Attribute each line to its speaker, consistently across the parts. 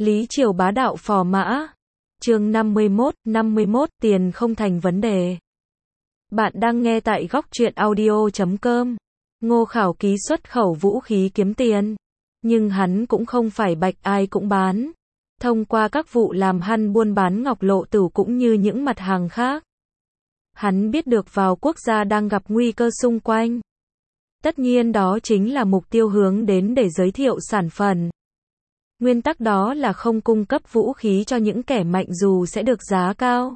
Speaker 1: Lý Triều bá đạo phò mã. Chương 51, tiền không thành vấn đề. Bạn đang nghe tại góc truyện audio.com. Ngô Khảo Ký xuất khẩu vũ khí kiếm tiền, nhưng hắn cũng không phải bạch ai cũng bán. Thông qua các vụ làm ăn buôn bán ngọc lộ tửu cũng như những mặt hàng khác, hắn biết được vào quốc gia đang gặp nguy cơ xung quanh. Tất nhiên đó chính là mục tiêu hướng đến để giới thiệu sản phẩm. Nguyên tắc đó là không cung cấp vũ khí cho những kẻ mạnh dù sẽ được giá cao.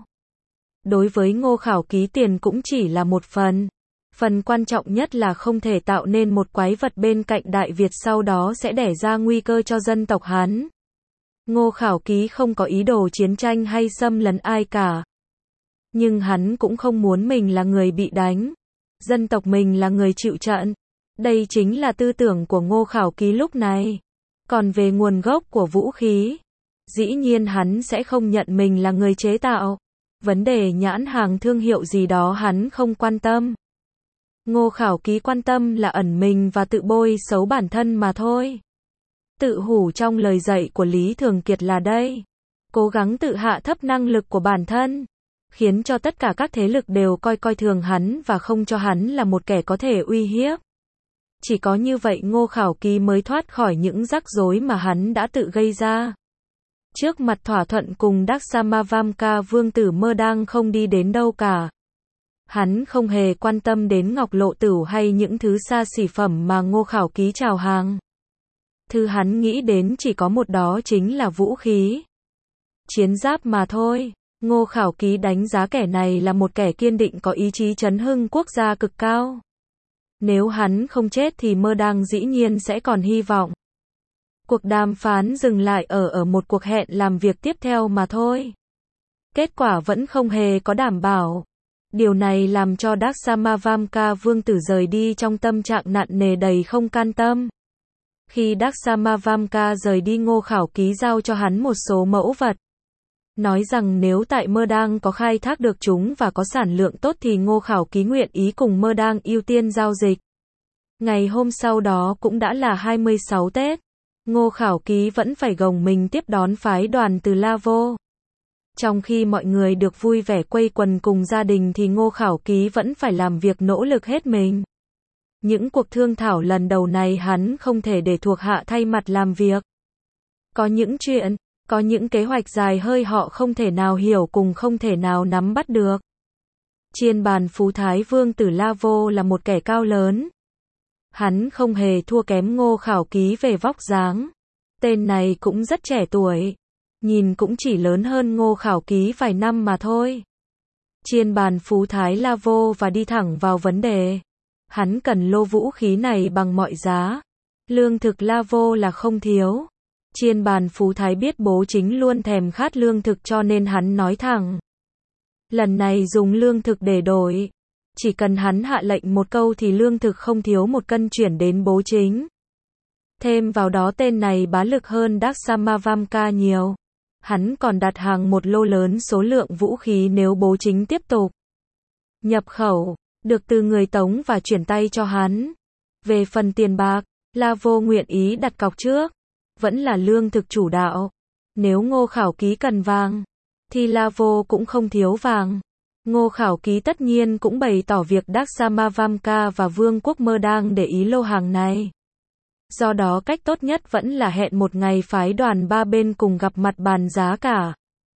Speaker 1: Đối với Ngô Khảo Ký, tiền cũng chỉ là một phần. Phần quan trọng nhất là không thể tạo nên một quái vật bên cạnh Đại Việt sau đó sẽ đẻ ra nguy cơ cho dân tộc hắn. Ngô Khảo Ký không có ý đồ chiến tranh hay xâm lấn ai cả. Nhưng hắn cũng không muốn mình là người bị đánh. Dân tộc mình là người chịu trận. Đây chính là tư tưởng của Ngô Khảo Ký lúc này. Còn về nguồn gốc của vũ khí, dĩ nhiên hắn sẽ không nhận mình là người chế tạo. Vấn đề nhãn hàng thương hiệu gì đó hắn không quan tâm. Ngô Khảo Ký quan tâm là ẩn mình và tự bôi xấu bản thân mà thôi. Tự hủ trong lời dạy của Lý Thường Kiệt là đây. Cố gắng tự hạ thấp năng lực của bản thân, khiến cho tất cả các thế lực đều coi thường hắn và không cho hắn là một kẻ có thể uy hiếp. Chỉ có như vậy Ngô Khảo Ký mới thoát khỏi những rắc rối mà hắn đã tự gây ra. Trước mặt thỏa thuận cùng Daksamavamka, vương tử Mơ đang không đi đến đâu cả. Hắn không hề quan tâm đến ngọc lộ tửu hay những thứ xa xỉ phẩm mà Ngô Khảo Ký chào hàng. Thứ hắn nghĩ đến chỉ có một, đó chính là vũ khí, chiến giáp mà thôi. Ngô Khảo Ký đánh giá kẻ này là một kẻ kiên định có ý chí chấn hưng quốc gia cực cao. Nếu hắn không chết thì Mơ đang dĩ nhiên sẽ còn hy vọng. Cuộc đàm phán dừng lại ở một cuộc hẹn làm việc tiếp theo mà thôi. Kết quả vẫn không hề có đảm bảo. Điều này làm cho Daksamavamka vương tử rời đi trong tâm trạng nặng nề đầy không can tâm. Khi Daksamavamka rời đi, Ngô Khảo Ký giao cho hắn một số mẫu vật, nói rằng nếu tại Mơ đang có khai thác được chúng và có sản lượng tốt thì Ngô Khảo Ký nguyện ý cùng Mơ đang ưu tiên giao dịch. Ngày hôm sau đó cũng đã là 26 Tết. Ngô Khảo Ký vẫn phải gồng mình tiếp đón phái đoàn từ La Vô. Trong khi mọi người được vui vẻ quây quần cùng gia đình thì Ngô Khảo Ký vẫn phải làm việc nỗ lực hết mình. Những cuộc thương thảo lần đầu này hắn không thể để thuộc hạ thay mặt làm việc. Có những chuyện, có những kế hoạch dài hơi họ không thể nào hiểu cùng không thể nào nắm bắt được. Chiên bàn Phú Thái vương tử La Vô là một kẻ cao lớn. Hắn không hề thua kém Ngô Khảo Ký về vóc dáng. Tên này cũng rất trẻ tuổi, nhìn cũng chỉ lớn hơn Ngô Khảo Ký vài năm mà thôi. Chiên bàn Phú Thái La Vô và đi thẳng vào vấn đề. Hắn cần lô vũ khí này bằng mọi giá. Lương thực La Vô là không thiếu. Chiên bàn Phú Thái biết bố chính luôn thèm khát lương thực cho nên hắn nói thẳng. Lần này dùng lương thực để đổi. Chỉ cần hắn hạ lệnh một câu thì lương thực không thiếu một cân chuyển đến bố chính. Thêm vào đó tên này bá lực hơn Daksamavamka nhiều. Hắn còn đặt hàng một lô lớn số lượng vũ khí nếu bố chính tiếp tục nhập khẩu, được từ người Tống và chuyển tay cho hắn. Về phần tiền bạc, La Vô nguyện ý đặt cọc trước. Vẫn là lương thực chủ đạo. Nếu Ngô Khảo Ký cần vàng, thì La Vô cũng không thiếu vàng. Ngô Khảo Ký tất nhiên cũng bày tỏ việc Daksamavamka và Vương quốc Mơ đang để ý lô hàng này. Do đó cách tốt nhất vẫn là hẹn một ngày phái đoàn ba bên cùng gặp mặt bàn giá cả.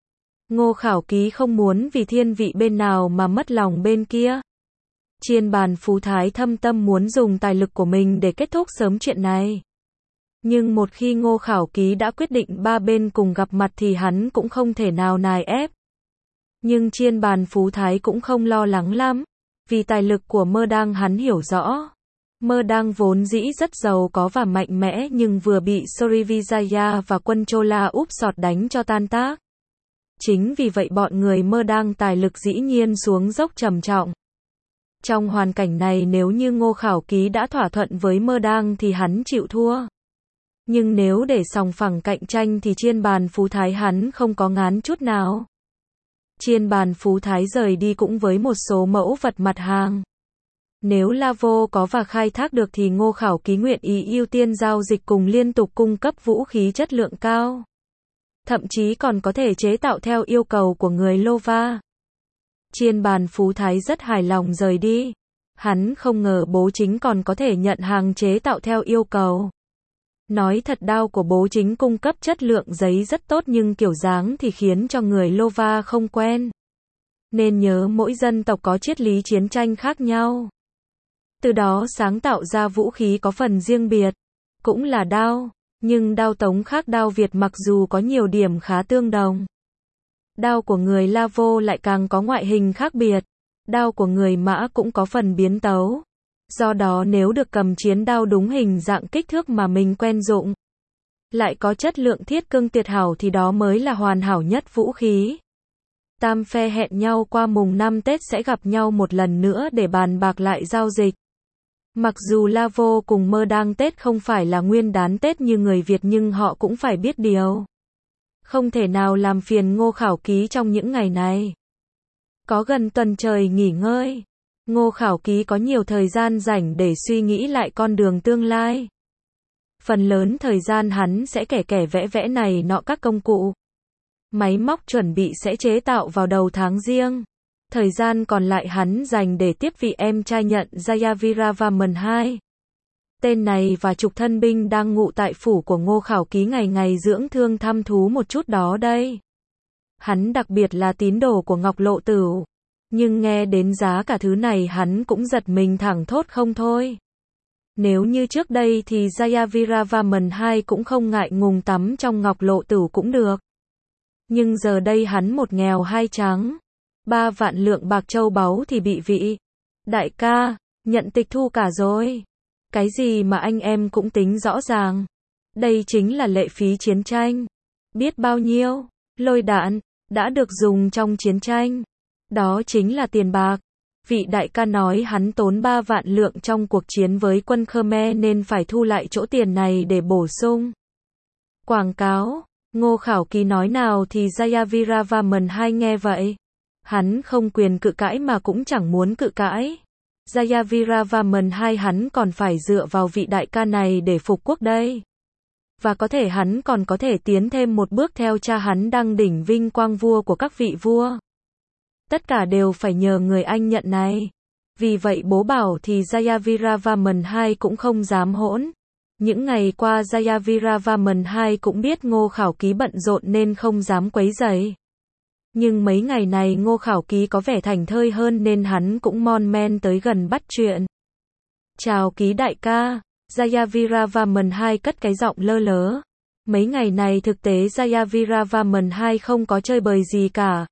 Speaker 1: Ngô Khảo Ký không muốn vì thiên vị bên nào mà mất lòng bên kia. Chiên bàn Phú Thái thâm tâm muốn dùng tài lực của mình để kết thúc sớm chuyện này. Nhưng một khi Ngô Khảo Ký đã quyết định ba bên cùng gặp mặt thì hắn cũng không thể nào nài ép. Nhưng chiên bàn Phú Thái cũng không lo lắng lắm, vì tài lực của Mơ đang hắn hiểu rõ. Mơ đang vốn dĩ rất giàu có và mạnh mẽ nhưng vừa bị Srivijaya và quân Chola úp sọt đánh cho tan tác. Chính vì vậy bọn người Mơ đang tài lực dĩ nhiên xuống dốc trầm trọng. Trong hoàn cảnh này nếu như Ngô Khảo Ký đã thỏa thuận với Mơ đang thì hắn chịu thua. Nhưng nếu để sòng phẳng cạnh tranh thì chiên bàn Phú Thái hắn không có ngán chút nào. Chiên bàn Phú Thái rời đi cũng với một số mẫu vật mặt hàng. Nếu La Vô có và khai thác được thì Ngô Khảo Ký nguyện ý ưu tiên giao dịch cùng liên tục cung cấp vũ khí chất lượng cao. thậm chí còn có thể chế tạo theo yêu cầu của người Lova. Chiên bàn Phú Thái rất hài lòng rời đi. Hắn không ngờ bố chính còn có thể nhận hàng chế tạo theo yêu cầu. Nói thật đao của bố chính cung cấp chất lượng giấy rất tốt nhưng kiểu dáng thì khiến cho người Lova không quen. Nên nhớ mỗi dân tộc có triết lý chiến tranh khác nhau. Từ đó sáng tạo ra vũ khí có phần riêng biệt. Cũng là đao, nhưng đao Tống khác đao Việt mặc dù có nhiều điểm khá tương đồng. Đao của người Lavo lại càng có ngoại hình khác biệt. Đao của người Mã cũng có phần biến tấu. Do đó nếu được cầm chiến đao đúng hình dạng kích thước mà mình quen dụng, lại có chất lượng thiết cương tuyệt hảo thì đó mới là hoàn hảo nhất vũ khí. Tam phe hẹn nhau qua mùng 5 Tết sẽ gặp nhau một lần nữa để bàn bạc lại giao dịch. Mặc dù Lavo cùng Mơ Đăng Tết không phải là nguyên đán Tết như người Việt nhưng họ cũng phải biết điều. Không thể nào làm phiền Ngô Khảo Ký trong những ngày này. Có gần tuần trời nghỉ ngơi, Ngô Khảo Ký có nhiều thời gian rảnh để suy nghĩ lại con đường tương lai. Phần lớn thời gian hắn sẽ kẻ vẽ vẽ này nọ các công cụ. Máy móc chuẩn bị sẽ chế tạo vào đầu tháng Giêng. Thời gian còn lại hắn dành để tiếp vị em trai nhận Jayaviravarman II. Tên này và chục thân binh đang ngụ tại phủ của Ngô Khảo Ký ngày ngày dưỡng thương thăm thú một chút đó đây. Hắn đặc biệt là tín đồ của Ngọc Lộ Tửu. Nhưng nghe đến giá cả thứ này hắn cũng giật mình thẳng thốt không thôi. Nếu như trước đây thì Jayaviravarman II cũng không ngại ngùng tắm trong Ngọc Lộ Tửu cũng được. Nhưng giờ đây hắn một nghèo hai trắng. 3 vạn lượng bạc châu báu thì bị vị đại ca nhận tịch thu cả rồi. Cái gì mà anh em cũng tính rõ ràng. Đây chính là lệ phí chiến tranh. Biết bao nhiêu lôi đạn đã được dùng trong chiến tranh. Đó chính là tiền bạc. Vị đại ca nói hắn tốn 3 vạn lượng trong cuộc chiến với quân Khmer nên phải thu lại chỗ tiền này để bổ sung quảng cáo. Ngô Khảo Ký nói nào thì Jayaviravarman II nghe vậy. Hắn không quyền cự cãi mà cũng chẳng muốn cự cãi. Jayaviravarman II hắn còn phải dựa vào vị đại ca này để phục quốc đây. Và có thể hắn còn có thể tiến thêm một bước theo cha hắn đăng đỉnh vinh quang vua của các vị vua. Tất cả đều phải nhờ người anh nhận này. Vì vậy bố bảo thì Jayaviravarman II cũng không dám hỗn. Những ngày qua Jayaviravarman II cũng biết Ngô Khảo Ký bận rộn nên không dám quấy rầy. Nhưng mấy ngày này Ngô Khảo Ký có vẻ thảnh thơi hơn nên hắn cũng mon men tới gần bắt chuyện. Chào Ký đại ca, Jayaviravarman II cất cái giọng lơ lớ. Mấy ngày này thực tế Jayaviravarman II không có chơi bời gì cả.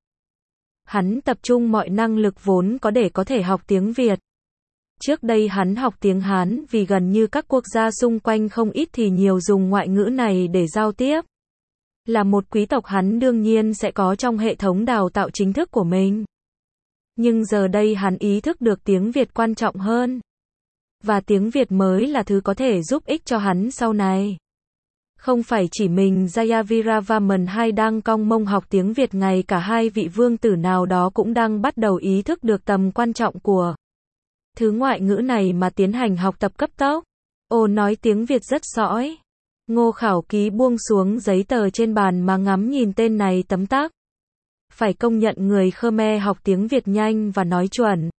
Speaker 1: Hắn tập trung mọi năng lực vốn có để có thể học tiếng Việt. Trước đây hắn học tiếng Hán vì gần như các quốc gia xung quanh không ít thì nhiều dùng ngoại ngữ này để giao tiếp. Là một quý tộc hắn đương nhiên sẽ có trong hệ thống đào tạo chính thức của mình. Nhưng giờ đây hắn ý thức được tiếng Việt quan trọng hơn. Và tiếng Việt mới là thứ có thể giúp ích cho hắn sau này. Không phải chỉ mình Jayaviravarman II đang cong mông học tiếng Việt, ngay cả hai vị vương tử nào đó cũng đang bắt đầu ý thức được tầm quan trọng của thứ ngoại ngữ này mà tiến hành học tập cấp tốc. Ồ, nói tiếng Việt rất sõi. Ngô Khảo Ký buông xuống giấy tờ trên bàn mà ngắm nhìn tên này tấm tắc. Phải công nhận người Khmer học tiếng Việt nhanh và nói chuẩn.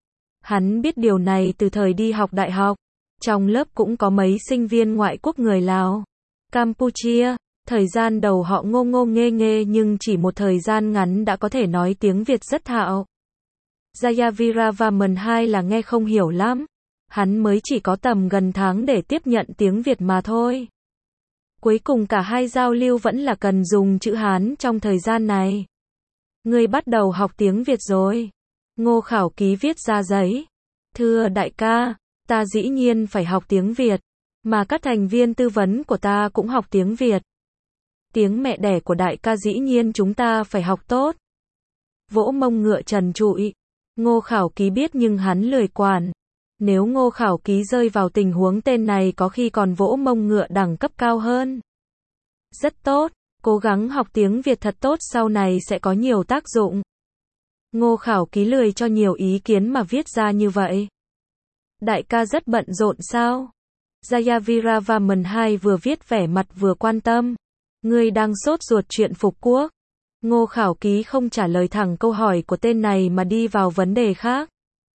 Speaker 1: Hắn biết điều này từ thời đi học đại học. Trong lớp cũng có mấy sinh viên ngoại quốc người Lào, Campuchia. Thời gian đầu họ ngô ngô nghê nghê nhưng chỉ một thời gian ngắn đã có thể nói tiếng Việt rất thạo. Jayaviravarman II là nghe không hiểu lắm. Hắn mới chỉ có tầm gần tháng để tiếp nhận tiếng Việt mà thôi. Cuối cùng cả hai giao lưu vẫn là cần dùng chữ Hán trong thời gian này. Ngươi bắt đầu học tiếng Việt rồi. Ngô Khảo Ký viết ra giấy. Thưa đại ca, ta dĩ nhiên phải học tiếng Việt. Mà các thành viên tư vấn của ta cũng học tiếng Việt. Tiếng mẹ đẻ của đại ca dĩ nhiên chúng ta phải học tốt. Vỗ mông ngựa trần trụi. Ngô Khảo Ký biết nhưng hắn lười quản. Nếu Ngô Khảo Ký rơi vào tình huống tên này có khi còn vỗ mông ngựa đẳng cấp cao hơn. Rất tốt, cố gắng học tiếng Việt thật tốt sau này sẽ có nhiều tác dụng. Ngô Khảo Ký lười cho nhiều ý kiến mà viết ra như vậy. Đại ca rất bận rộn sao? Jayaviravarman II vừa viết vẻ mặt vừa quan tâm. Ngươi đang sốt ruột chuyện phục quốc. Ngô Khảo Ký không trả lời thẳng câu hỏi của tên này mà đi vào vấn đề khác.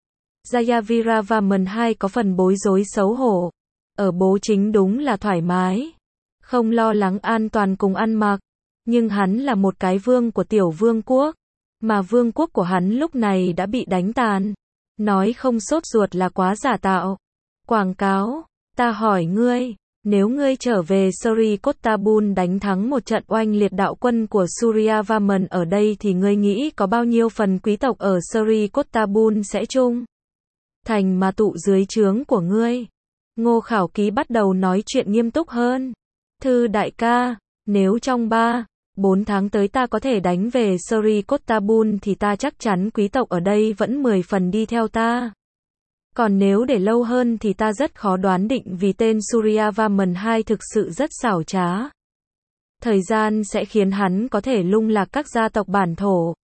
Speaker 1: Jayaviravaman II có phần bối rối xấu hổ. Ở bố chính đúng là thoải mái. Không lo lắng an toàn cùng ăn mặc. Nhưng hắn là một cái vương của tiểu vương quốc. Mà vương quốc của hắn lúc này đã bị đánh tàn. Nói không sốt ruột là quá giả tạo. Quảng cáo. Ta hỏi ngươi. Nếu ngươi trở về Sri-Kottabul đánh thắng một trận oanh liệt đạo quân của Suryavarman ở đây thì ngươi nghĩ có bao nhiêu phần quý tộc ở Sri-Kottabul sẽ chung thành mà tụ dưới trướng của ngươi? Ngô Khảo Ký bắt đầu nói chuyện nghiêm túc hơn. Thư đại ca, nếu trong 3-4 tháng tới ta có thể đánh về Sri-Kottabul thì ta chắc chắn quý tộc ở đây vẫn 10 phần đi theo ta. Còn nếu để lâu hơn thì ta rất khó đoán định vì tên Suryavarman II thực sự rất xảo trá. Thời gian sẽ khiến hắn có thể lung lạc các gia tộc bản thổ.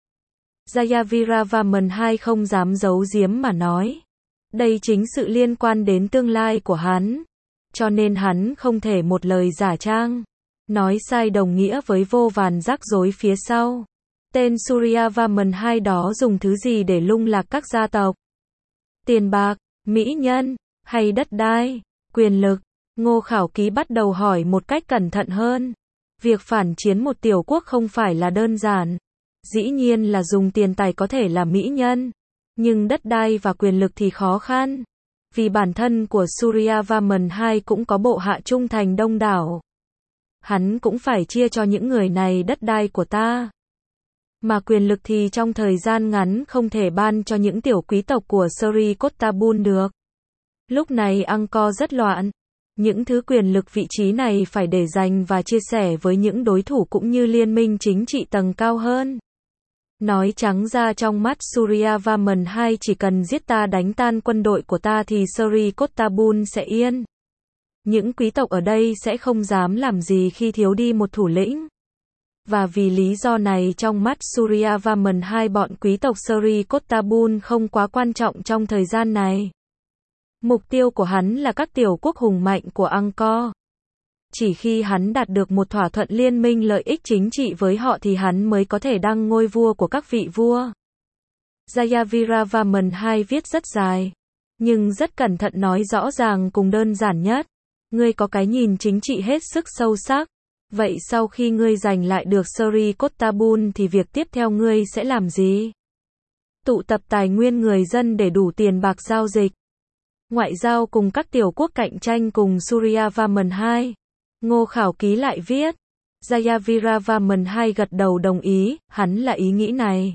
Speaker 1: Jayaviravaman II không dám giấu giếm mà nói. Đây chính sự liên quan đến tương lai của hắn. Cho nên hắn không thể một lời giả trang. Nói sai đồng nghĩa với vô vàn rắc rối phía sau. Tên Suryavarman II đó dùng thứ gì để lung lạc các gia tộc? Tiền bạc, mỹ nhân, hay đất đai, quyền lực? Ngô Khảo Ký bắt đầu hỏi một cách cẩn thận hơn. Việc phản chiến một tiểu quốc không phải là đơn giản. Dĩ nhiên là dùng tiền tài có thể là mỹ nhân. Nhưng đất đai và quyền lực thì khó khăn. Vì bản thân của Suryavarman II cũng có bộ hạ trung thành đông đảo. Hắn cũng phải chia cho những người này đất đai của ta. Mà quyền lực thì trong thời gian ngắn không thể ban cho những tiểu quý tộc của Sri-Kottabul được. Lúc này Angkor rất loạn. Những thứ quyền lực vị trí này phải để dành và chia sẻ với những đối thủ cũng như liên minh chính trị tầng cao hơn. Nói trắng ra trong mắt Suryavarman II chỉ cần giết ta đánh tan quân đội của ta thì Sri-Kottabul sẽ yên. Những quý tộc ở đây sẽ không dám làm gì khi thiếu đi một thủ lĩnh. Và vì lý do này trong mắt Suryavarman II bọn quý tộc Sri-Kottabul không quá quan trọng trong thời gian này. Mục tiêu của hắn là các tiểu quốc hùng mạnh của Angkor. Chỉ khi hắn đạt được một thỏa thuận liên minh lợi ích chính trị với họ thì hắn mới có thể đăng ngôi vua của các vị vua. Jayaviravaman II viết rất dài, nhưng rất cẩn thận nói rõ ràng cùng đơn giản nhất. Ngươi có cái nhìn chính trị hết sức sâu sắc. Vậy sau khi ngươi giành lại được Sri-Kottabul thì việc tiếp theo ngươi sẽ làm gì? Tụ tập tài nguyên người dân để đủ tiền bạc giao dịch. Ngoại giao cùng các tiểu quốc cạnh tranh cùng Suryavarman II. Ngô Khảo Ký lại viết. Jayaviravaman II gật đầu đồng ý, hắn là ý nghĩ này.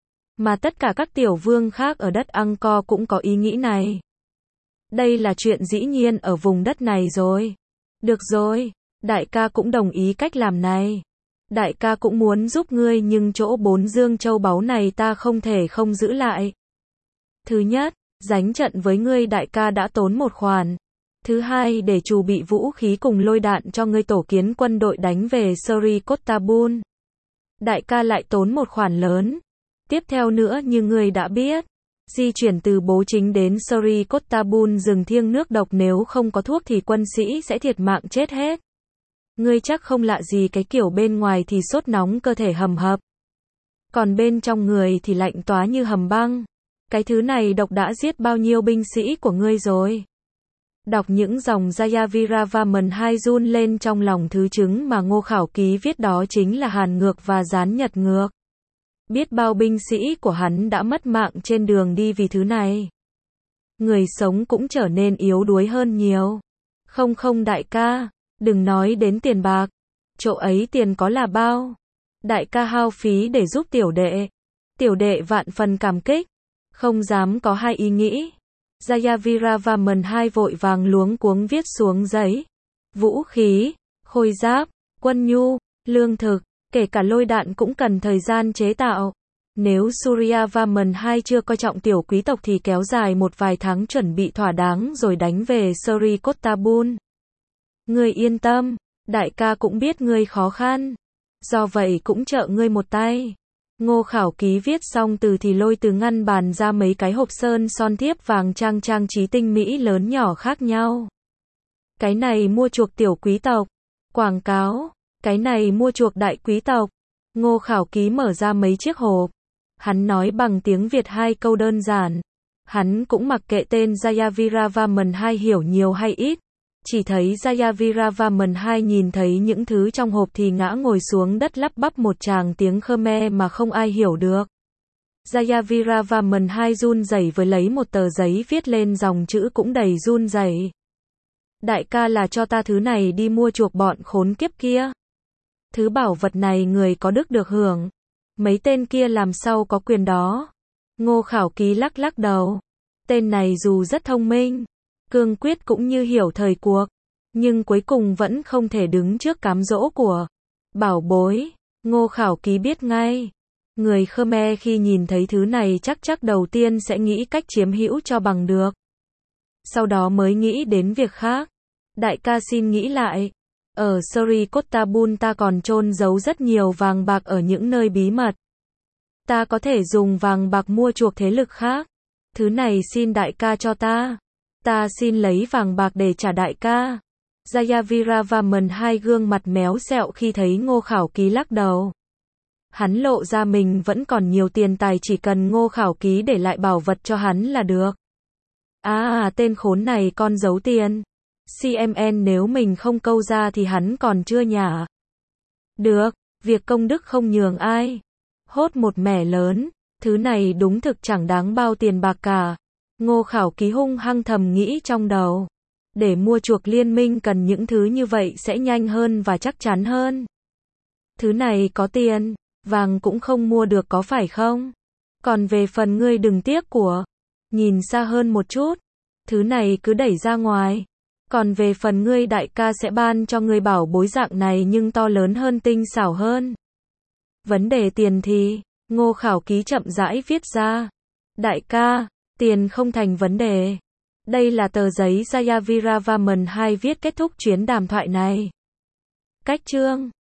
Speaker 1: Mà tất cả các tiểu vương khác ở đất Angkor cũng có ý nghĩ này. Đây là chuyện dĩ nhiên ở vùng đất này rồi. Được rồi, đại ca cũng đồng ý cách làm này. Đại ca cũng muốn giúp ngươi nhưng chỗ 4 dương châu báu này ta không thể không giữ lại. Thứ nhất, đánh trận với ngươi đại ca đã tốn một khoản. Thứ hai, để chuẩn bị vũ khí cùng lôi đạn cho ngươi tổ kiến quân đội đánh về Sri-Kottabul. Đại ca lại tốn một khoản lớn. Tiếp theo nữa như ngươi đã biết, di chuyển từ bố chính đến Sri-Kottabul rừng thiêng nước độc nếu không có thuốc thì quân sĩ sẽ thiệt mạng chết hết. Ngươi chắc không lạ gì cái kiểu bên ngoài thì sốt nóng cơ thể hầm hập. Còn bên trong người thì lạnh toá như hầm băng. Cái thứ này độc đã giết bao nhiêu binh sĩ của ngươi rồi. Đọc những dòng Jayaviravaman II run lên trong lòng thứ chứng mà Ngô Khảo Ký viết đó chính là Hàn ngược và Gián Nhật ngược. Biết bao binh sĩ của hắn đã mất mạng trên đường đi vì thứ này. Người sống cũng trở nên yếu đuối hơn nhiều. Không đại ca, đừng nói đến tiền bạc. Chỗ ấy tiền có là bao. Đại ca hao phí để giúp tiểu đệ. Tiểu đệ vạn phần cảm kích. Không dám có hai ý nghĩ. Jayaviravaman II vội vàng luống cuống viết xuống giấy. Vũ khí, khôi giáp, quân nhu, lương thực, kể cả lôi đạn cũng cần thời gian chế tạo. Nếu Suryavarman II chưa coi trọng tiểu quý tộc thì kéo dài một vài tháng chuẩn bị thỏa đáng rồi đánh về Sri-Kottabul. Ngươi yên tâm, đại ca cũng biết ngươi khó khăn. Do vậy cũng trợ ngươi một tay. Ngô Khảo Ký viết xong từ thì lôi từ ngăn bàn ra mấy cái hộp sơn son thiếp vàng trang trí tinh mỹ lớn nhỏ khác nhau. Cái này mua chuộc tiểu quý tộc. Quảng cáo. Cái này mua chuộc đại quý tộc. Ngô Khảo Ký mở ra mấy chiếc hộp. Hắn nói bằng tiếng Việt 2 câu đơn giản. Hắn cũng mặc kệ tên Jayaviravarman II hiểu nhiều hay ít. Chỉ thấy Jayaviravarman II nhìn thấy những thứ trong hộp thì ngã ngồi xuống đất lắp bắp một tràng tiếng Khmer mà không ai hiểu được. Jayaviravarman II run rẩy với lấy một tờ giấy viết lên dòng chữ cũng đầy run rẩy. Đại ca là cho ta thứ này đi mua chuộc bọn khốn kiếp kia. Thứ bảo vật này người có đức được hưởng. Mấy tên kia làm sao có quyền đó. Ngô Khảo Ký lắc lắc đầu. Tên này dù rất thông minh, cương quyết cũng như hiểu thời cuộc, nhưng cuối cùng vẫn không thể đứng trước cám dỗ của bảo bối. Ngô Khảo Ký biết ngay. Người Khmer khi nhìn thấy thứ này chắc đầu tiên sẽ nghĩ cách chiếm hữu cho bằng được. Sau đó mới nghĩ đến việc khác. Đại ca xin nghĩ lại. Ở Sri-Kotabul ta còn chôn giấu rất nhiều vàng bạc ở những nơi bí mật. Ta có thể dùng vàng bạc mua chuộc thế lực khác. Thứ này xin đại ca cho ta. Ta xin lấy vàng bạc để trả đại ca. Jayaviravarman II gương mặt méo xẹo khi thấy Ngô Khảo Ký lắc đầu. Hắn lộ ra mình vẫn còn nhiều tiền tài, chỉ cần Ngô Khảo Ký để lại bảo vật cho hắn là được. Tên khốn này con giấu tiền. CMN nếu mình không câu ra thì hắn còn chưa nhả. Được, việc công đức không nhường ai. Hốt một mẻ lớn, thứ này đúng thực chẳng đáng bao tiền bạc cả. Ngô Khảo Ký hung hăng thầm nghĩ trong đầu. Để mua chuộc liên minh cần những thứ như vậy sẽ nhanh hơn và chắc chắn hơn. Thứ này có tiền, vàng cũng không mua được có phải không? Còn về phần ngươi đừng tiếc của. Nhìn xa hơn một chút. Thứ này cứ đẩy ra ngoài. Còn về phần ngươi đại ca sẽ ban cho ngươi bảo bối dạng này nhưng to lớn hơn, tinh xảo hơn. Vấn đề tiền thì, Ngô Khảo Ký chậm rãi viết ra. Đại ca, tiền không thành vấn đề. Đây là tờ giấy Jayaviravarman II viết kết thúc chuyến đàm thoại này. Cách chương